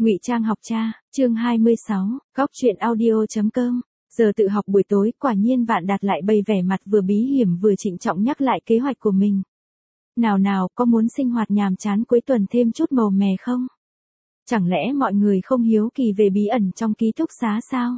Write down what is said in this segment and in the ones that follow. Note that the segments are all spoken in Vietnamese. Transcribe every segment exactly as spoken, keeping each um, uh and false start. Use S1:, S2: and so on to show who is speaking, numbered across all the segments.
S1: Ngụy Trang học cha, chương hai mươi sáu, góc truyện audio.com. Giờ tự học buổi tối, quả nhiên Vạn Đạt lại bày vẻ mặt vừa bí hiểm vừa trịnh trọng nhắc lại kế hoạch của mình. Nào nào, có muốn sinh hoạt nhàm chán cuối tuần thêm chút màu mè không? Chẳng lẽ mọi người không hiếu kỳ về bí ẩn trong ký túc xá sao?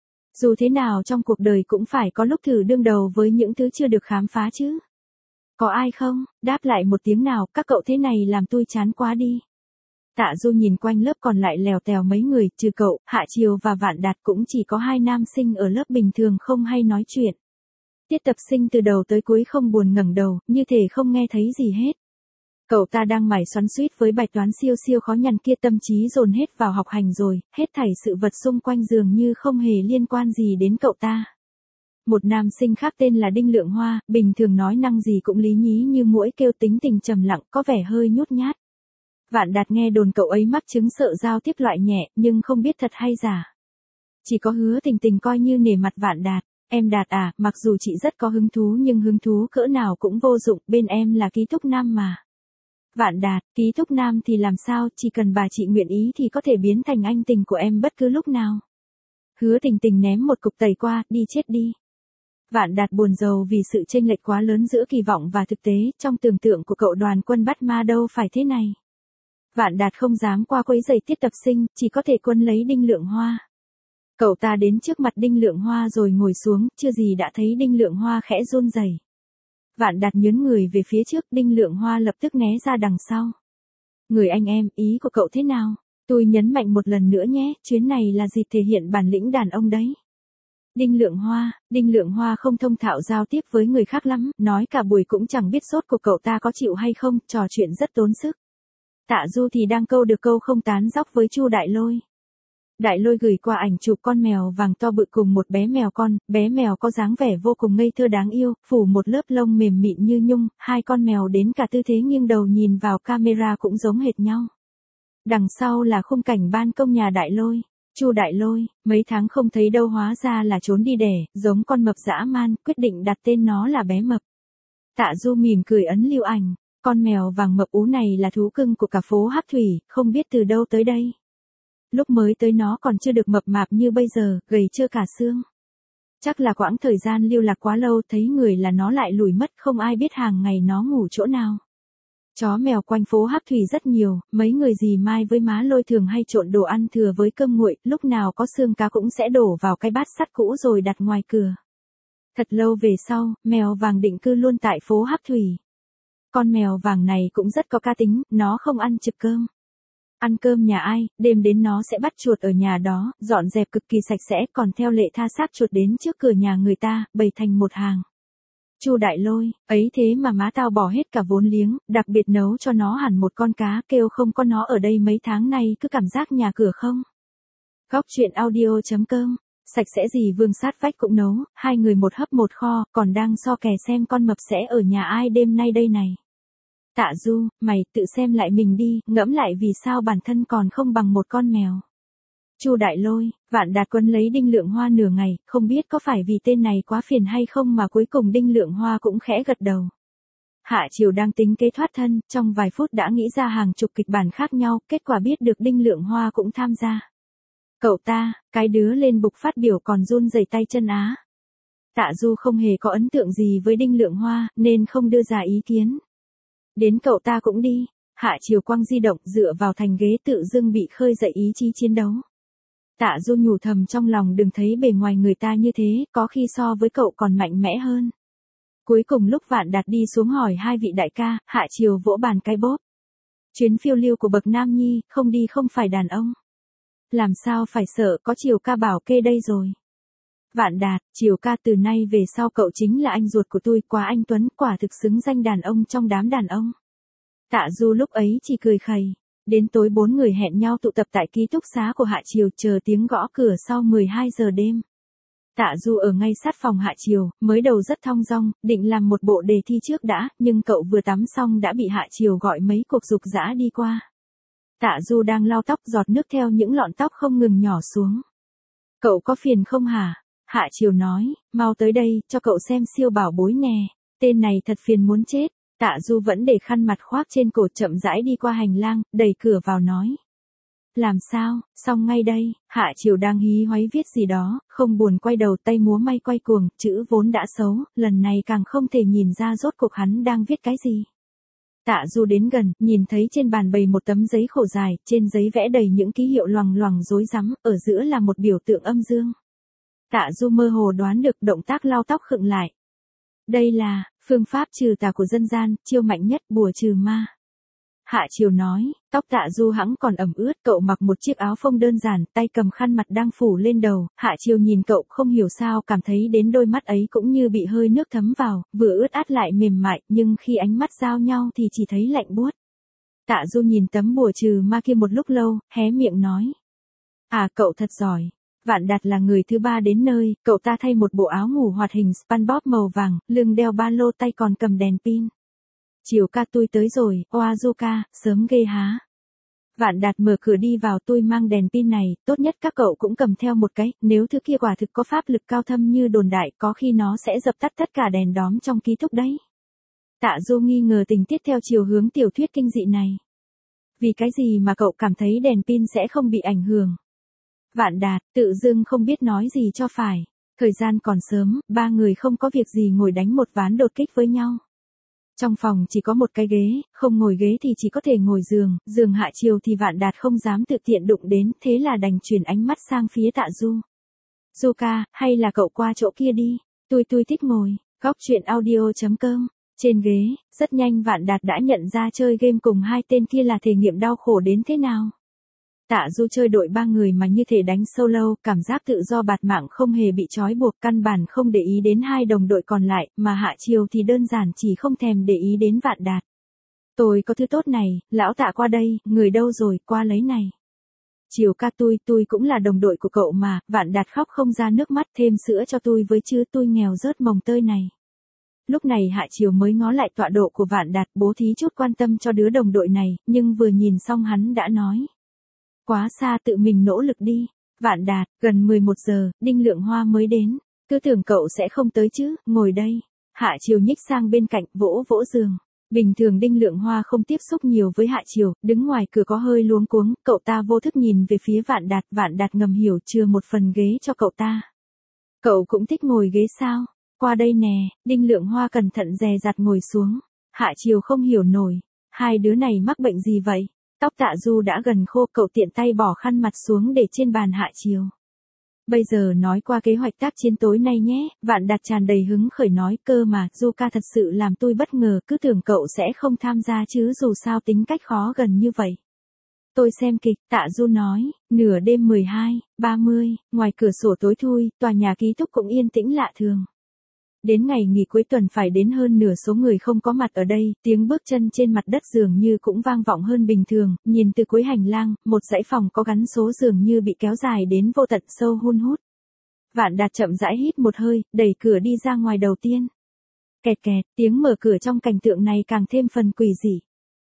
S1: Dù thế nào trong cuộc đời cũng phải có lúc thử đương đầu với những thứ chưa được khám phá chứ. Có ai không? Đáp lại một tiếng nào, các cậu thế này làm tôi chán quá đi. Tạ Du nhìn quanh lớp còn lại lèo tèo mấy người, trừ cậu, Hạ Triều và Vạn Đạt cũng chỉ có hai nam sinh ở lớp bình thường không hay nói chuyện. Tiết Tập Sinh từ đầu tới cuối không buồn ngẩng đầu, như thể không nghe thấy gì hết. Cậu ta đang mải xoắn xuýt với bài toán siêu siêu khó nhằn kia, tâm trí dồn hết vào học hành rồi, hết thảy sự vật xung quanh dường như không hề liên quan gì đến cậu ta. Một nam sinh khác tên là Đinh Lượng Hoa, bình thường nói năng gì cũng lý nhí như muỗi kêu, tính tình trầm lặng, có vẻ hơi nhút nhát. Vạn Đạt nghe đồn cậu ấy mắc chứng sợ giao tiếp loại nhẹ, nhưng không biết thật hay giả. Chỉ có Hứa Tình Tình coi như nể mặt Vạn Đạt. Em Đạt à, mặc dù chị rất có hứng thú nhưng hứng thú cỡ nào cũng vô dụng, bên em là ký túc nam mà. Vạn Đạt, ký túc nam thì làm sao, chỉ cần bà chị nguyện ý thì có thể biến thành anh tình của em bất cứ lúc nào. Hứa Tình Tình ném một cục tẩy qua, đi chết đi. Vạn Đạt buồn rầu vì sự chênh lệch quá lớn giữa kỳ vọng và thực tế, trong tưởng tượng của cậu Đoàn Quân bắt ma đâu phải thế này. Vạn Đạt không dám qua quấy rầy Tiết Tập Sinh, chỉ có thể quân lấy Đinh Lượng Hoa. Cậu ta đến trước mặt Đinh Lượng Hoa rồi ngồi xuống, chưa gì đã thấy Đinh Lượng Hoa khẽ run rẩy. Vạn Đạt nhướng người về phía trước, Đinh Lượng Hoa lập tức né ra đằng sau. Người anh em, ý của cậu thế nào? Tôi nhấn mạnh một lần nữa nhé, chuyến này là dịp thể hiện bản lĩnh đàn ông đấy. Đinh Lượng Hoa, Đinh Lượng Hoa không thông thạo giao tiếp với người khác lắm, nói cả buổi cũng chẳng biết sốt của cậu ta có chịu hay không, trò chuyện rất tốn sức. Tạ Du thì đang câu được câu không tán dóc với Chu Đại Lôi. Đại Lôi gửi qua ảnh chụp con mèo vàng to bự cùng một bé mèo con, bé mèo có dáng vẻ vô cùng ngây thơ đáng yêu, phủ một lớp lông mềm mịn như nhung, hai con mèo đến cả tư thế nghiêng đầu nhìn vào camera cũng giống hệt nhau. Đằng sau là khung cảnh ban công nhà Đại Lôi. Chu Đại Lôi, mấy tháng không thấy đâu hóa ra là trốn đi đẻ, giống con mập dã man, quyết định đặt tên nó là bé mập. Tạ Du mỉm cười ấn lưu ảnh. Con mèo vàng mập ú này là thú cưng của cả phố Hắc Thủy, không biết từ đâu tới đây. Lúc mới tới nó còn chưa được mập mạp như bây giờ, gầy trơ cả xương. Chắc là quãng thời gian lưu lạc quá lâu, thấy người là nó lại lủi mất, không ai biết hàng ngày nó ngủ chỗ nào. Chó mèo quanh phố Hắc Thủy rất nhiều, mấy người dì Mai với má Lôi thường hay trộn đồ ăn thừa với cơm nguội, lúc nào có xương cá cũng sẽ đổ vào cái bát sắt cũ rồi đặt ngoài cửa. Thật lâu về sau, mèo vàng định cư luôn tại phố Hắc Thủy. Con mèo vàng này cũng rất có cá tính, nó không ăn trực cơm. Ăn cơm nhà ai, đêm đến nó sẽ bắt chuột ở nhà đó, dọn dẹp cực kỳ sạch sẽ, còn theo lệ tha xác chuột đến trước cửa nhà người ta, bày thành một hàng. Chu Đại Lôi, ấy thế mà má tao bỏ hết cả vốn liếng, đặc biệt nấu cho nó hẳn một con cá, kêu không có nó ở đây mấy tháng nay cứ cảm giác nhà cửa không. Góc truyện audio.com. Sạch sẽ gì Vương sát vách cũng nấu, hai người một hấp một kho, còn đang so kè xem con mập sẽ ở nhà ai đêm nay đây này. Tạ Du, mày tự xem lại mình đi, ngẫm lại vì sao bản thân còn không bằng một con mèo. Chu Đại Lôi, Vạn Đạt quân lấy Đinh Lượng Hoa nửa ngày, không biết có phải vì tên này quá phiền hay không mà cuối cùng Đinh Lượng Hoa cũng khẽ gật đầu. Hạ Triều đang tính kế thoát thân, trong vài phút đã nghĩ ra hàng chục kịch bản khác nhau, kết quả biết được Đinh Lượng Hoa cũng tham gia. Cậu ta, cái đứa lên bục phát biểu còn run rẩy tay chân á. Tạ Du không hề có ấn tượng gì với Đinh Lượng Hoa, nên không đưa ra ý kiến. Đến cậu ta cũng đi. Hạ Triều quăng di động dựa vào thành ghế tự dưng bị khơi dậy ý chí chiến đấu. Tạ Du nhủ thầm trong lòng, đừng thấy bề ngoài người ta như thế, có khi so với cậu còn mạnh mẽ hơn. Cuối cùng lúc Vạn Đạt đi xuống hỏi hai vị đại ca, Hạ Triều vỗ bàn cái bóp. Chuyến phiêu lưu của bậc nam nhi, không đi không phải đàn ông. Làm sao phải sợ, có Triều ca bảo kê đây rồi. Vạn Đạt, Triều ca từ nay về sau cậu chính là anh ruột của tôi, quá anh tuấn, quả thực xứng danh đàn ông trong đám đàn ông. Tạ Du lúc ấy chỉ cười khẩy. Đến tối bốn người hẹn nhau tụ tập tại ký túc xá của Hạ Triều, chờ tiếng gõ cửa sau mười hai giờ đêm. Tạ Du ở ngay sát phòng Hạ Triều, mới đầu rất thong dong, định làm một bộ đề thi trước đã, nhưng cậu vừa tắm xong đã bị Hạ Triều gọi mấy cuộc giục giã đi qua. Tạ Du đang lau tóc, giọt nước theo những lọn tóc không ngừng nhỏ xuống. Cậu có phiền không hả? Hạ Triều nói, mau tới đây, cho cậu xem siêu bảo bối nè. Tên này thật phiền muốn chết. Tạ Du vẫn để khăn mặt khoác trên cổ, chậm rãi đi qua hành lang, đẩy cửa vào nói. Làm sao, xong ngay đây, Hạ Triều đang hí hoáy viết gì đó, không buồn quay đầu tay múa may quay cuồng, chữ vốn đã xấu, lần này càng không thể nhìn ra rốt cuộc hắn đang viết cái gì. Tạ Du đến gần, nhìn thấy trên bàn bày một tấm giấy khổ dài, trên giấy vẽ đầy những ký hiệu loằng loằng rối rắm, ở giữa là một biểu tượng âm dương. Tạ Du mơ hồ đoán được động tác lau tóc khựng lại. Đây là phương pháp trừ tà của dân gian, chiêu mạnh nhất, bùa trừ ma. Hạ Triều nói, tóc Tạ Du hẵng còn ẩm ướt, cậu mặc một chiếc áo phông đơn giản, tay cầm khăn mặt đang phủ lên đầu. Hạ Triều nhìn cậu không hiểu sao cảm thấy đến đôi mắt ấy cũng như bị hơi nước thấm vào, vừa ướt át lại mềm mại, nhưng khi ánh mắt giao nhau thì chỉ thấy lạnh buốt. Tạ Du nhìn tấm bùa trừ ma kia một lúc lâu, hé miệng nói. À, cậu thật giỏi. Vạn Đạt là người thứ ba đến nơi, cậu ta thay một bộ áo ngủ hoạt hình SpongeBob màu vàng, lưng đeo ba lô, tay còn cầm đèn pin. Chiều ca tôi tới rồi, Oazuka, sớm ghê há. Vạn Đạt mở cửa đi vào, tôi mang đèn pin này, tốt nhất các cậu cũng cầm theo một cái, nếu thứ kia quả thực có pháp lực cao thâm như đồn đại, có khi nó sẽ dập tắt tất cả đèn đóm trong ký túc đấy. Tạ Du nghi ngờ tình tiết theo chiều hướng tiểu thuyết kinh dị này. Vì cái gì mà cậu cảm thấy đèn pin sẽ không bị ảnh hưởng? Vạn Đạt, tự dưng không biết nói gì cho phải. Thời gian còn sớm, ba người không có việc gì ngồi đánh một ván đột kích với nhau. Trong phòng chỉ có một cái ghế, không ngồi ghế thì chỉ có thể ngồi giường, giường Hạ Triều thì Vạn Đạt không dám tự tiện đụng đến, thế là đành chuyển ánh mắt sang phía Tạ Du. Du ca, hay là cậu qua chỗ kia đi, tôi tôi thích ngồi, góc truyện audio chấm com. Trên ghế, rất nhanh Vạn Đạt đã nhận ra chơi game cùng hai tên kia là thể nghiệm đau khổ đến thế nào. Tạ Du chơi đội ba người mà như thể đánh solo, cảm giác tự do bạt mạng không hề bị trói buộc, căn bản không để ý đến hai đồng đội còn lại, mà Hạ Triều thì đơn giản chỉ không thèm để ý đến Vạn Đạt. Tôi có thứ tốt này, lão Tạ qua đây, người đâu rồi, qua lấy này. Triều ca, tôi, tôi cũng là đồng đội của cậu mà. Vạn Đạt khóc không ra nước mắt, thêm sữa cho tôi với chứ, tôi nghèo rớt mồng tơi này. Lúc này Hạ Triều mới ngó lại tọa độ của Vạn Đạt, bố thí chút quan tâm cho đứa đồng đội này, nhưng vừa nhìn xong hắn đã nói. Quá xa, tự mình nỗ lực đi. Vạn Đạt, gần mười một giờ, Đinh Lượng Hoa mới đến. Cứ tưởng cậu sẽ không tới chứ, ngồi đây. Hạ Triều nhích sang bên cạnh, vỗ vỗ giường. Bình thường Đinh Lượng Hoa không tiếp xúc nhiều với Hạ Triều, đứng ngoài cửa có hơi luống cuống, cậu ta vô thức nhìn về phía Vạn Đạt, Vạn Đạt ngầm hiểu chừa một phần ghế cho cậu ta. Cậu cũng thích ngồi ghế sao? Qua đây nè, Đinh Lượng Hoa cẩn thận dè dặt ngồi xuống. Hạ Triều không hiểu nổi, hai đứa này mắc bệnh gì vậy? Tóc Tạ Du đã gần khô, cậu tiện tay bỏ khăn mặt xuống để trên bàn Hạ Triều. Bây giờ nói qua kế hoạch tác chiến tối nay nhé. Vạn Đạt tràn đầy hứng khởi nói, cơ mà, Du ca thật sự làm tôi bất ngờ, cứ tưởng cậu sẽ không tham gia chứ, dù sao tính cách khó gần như vậy. Tôi xem kịch, Tạ Du nói, nửa đêm mười hai, ba mươi, ngoài cửa sổ tối thui, tòa nhà ký túc cũng yên tĩnh lạ thường. Đến ngày nghỉ cuối tuần phải đến hơn nửa số người không có mặt ở đây, tiếng bước chân trên mặt đất dường như cũng vang vọng hơn bình thường, nhìn từ cuối hành lang, một dãy phòng có gắn số dường như bị kéo dài đến vô tận sâu hun hút. Vạn Đạt chậm rãi hít một hơi, đẩy cửa đi ra ngoài đầu tiên. Kẹt kẹt, tiếng mở cửa trong cảnh tượng này càng thêm phần quỷ dị.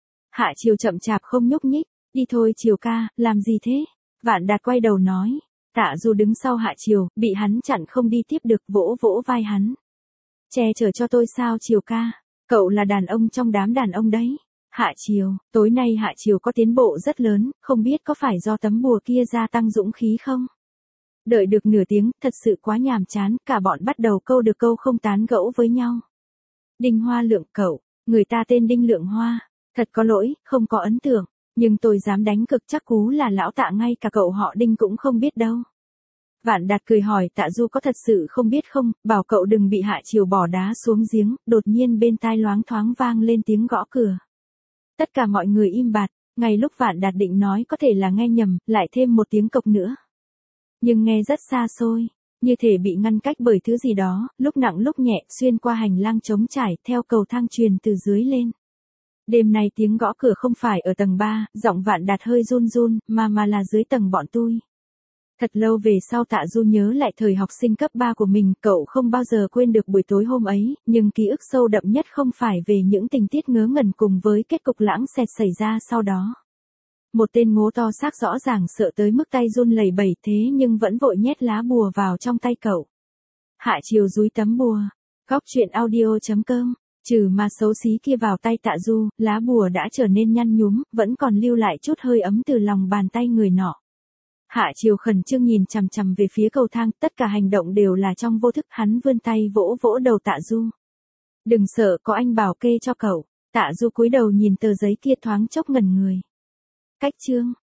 S1: Hạ Triều chậm chạp không nhúc nhích, đi thôi Triều ca, làm gì thế? Vạn Đạt quay đầu nói. Tạ Du đứng sau Hạ Triều, bị hắn chặn không đi tiếp được, vỗ vỗ vai hắn. Che chở cho tôi sao Triều ca, cậu là đàn ông trong đám đàn ông đấy. Hạ Triều, tối nay Hạ Triều có tiến bộ rất lớn, không biết có phải do tấm bùa kia gia tăng dũng khí không? Đợi được nửa tiếng, thật sự quá nhàm chán, cả bọn bắt đầu câu được câu không tán gẫu với nhau. Đinh Hoa Lượng, cậu, người ta tên Đinh Lượng Hoa, thật có lỗi, không có ấn tượng, nhưng tôi dám đánh cực chắc cú là lão Tạ ngay cả cậu họ Đinh cũng không biết đâu. Vạn Đạt cười hỏi Tạ Du có thật sự không biết không, bảo cậu đừng bị Hạ Triều bỏ đá xuống giếng, đột nhiên bên tai loáng thoáng vang lên tiếng gõ cửa. Tất cả mọi người im bặt, ngay lúc Vạn Đạt định nói có thể là nghe nhầm, lại thêm một tiếng cộc nữa. Nhưng nghe rất xa xôi, như thể bị ngăn cách bởi thứ gì đó, lúc nặng lúc nhẹ, xuyên qua hành lang trống trải, theo cầu thang truyền từ dưới lên. Đêm nay tiếng gõ cửa không phải ở tầng ba, giọng Vạn Đạt hơi run run, mà mà là dưới tầng bọn tôi. Thật lâu về sau Tạ Du nhớ lại thời học sinh cấp ba của mình, cậu không bao giờ quên được buổi tối hôm ấy, nhưng ký ức sâu đậm nhất không phải về những tình tiết ngớ ngẩn cùng với kết cục lãng xẹt xảy ra sau đó. Một tên ngố to xác rõ ràng sợ tới mức tay run lẩy bẩy thế nhưng vẫn vội nhét lá bùa vào trong tay cậu. Hạ Triều dúi tấm bùa. Góc truyện audio chấm com Trừ mà xấu xí kia vào tay Tạ Du, lá bùa đã trở nên nhăn nhúm, vẫn còn lưu lại chút hơi ấm từ lòng bàn tay người nọ. Hạ Triều khẩn trương nhìn chằm chằm về phía cầu thang, tất cả hành động đều là trong vô thức, hắn vươn tay vỗ vỗ đầu Tạ Du. Đừng sợ, có anh bảo kê cho cậu. Tạ Du cúi đầu nhìn tờ giấy kia thoáng chốc ngẩn người. Cách chương